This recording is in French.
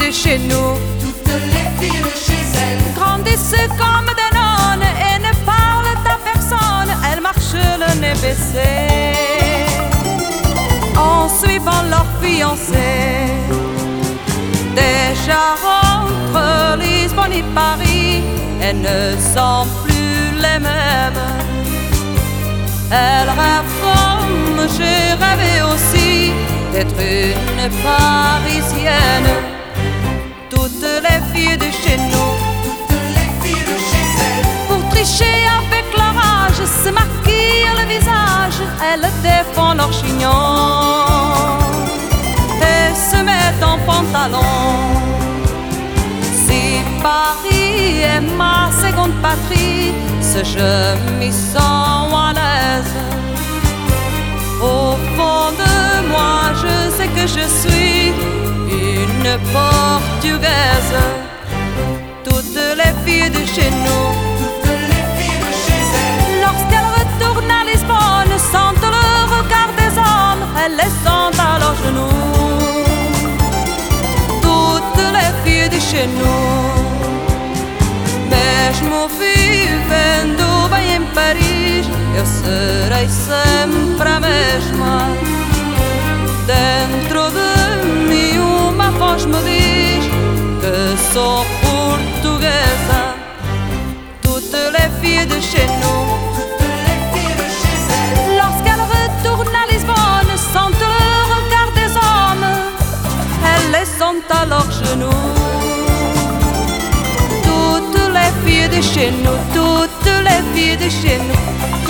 de chez nous, toutes les filles de chez elles, grandissent comme des nonnes et ne parlent à personne. Elles marchent le nez baissé en suivant leur fiancé. Déjà entre Lisbonne et Paris, elles ne sont plus les mêmes. Elles rêvent comme j'ai rêvé aussi d'être une Parisienne. Toutes les filles de chez nous, toutes les filles de chez elles, pour tricher avec leur âge, se maquillent le visage. Elles défendent leur chignon et se mettent en pantalon. Si Paris est ma seconde patrie, ce je m'y sens à l'aise. Au fond de moi, je sais que je suis une Portugaise. Toutes les filles de chez nous, toutes les filles de chez elles, lorsqu'elles retournent à Lisbonne, sentent le regard des hommes, elles les sentent à leurs genoux. Toutes les filles de chez nous, mesmo vivendo bem em Paris, eu serei sempre a mesma. Dentro de mim uma voz me diz que sou portuguesa. Toutes les filles de chez nous, toutes les filles de chez elles, lorsqu'elles retournent à Lisbonne, sentent le regard des hommes, elles les sentent à leurs genoux. Toutes les filles de chez nous, toutes les filles de chez nous,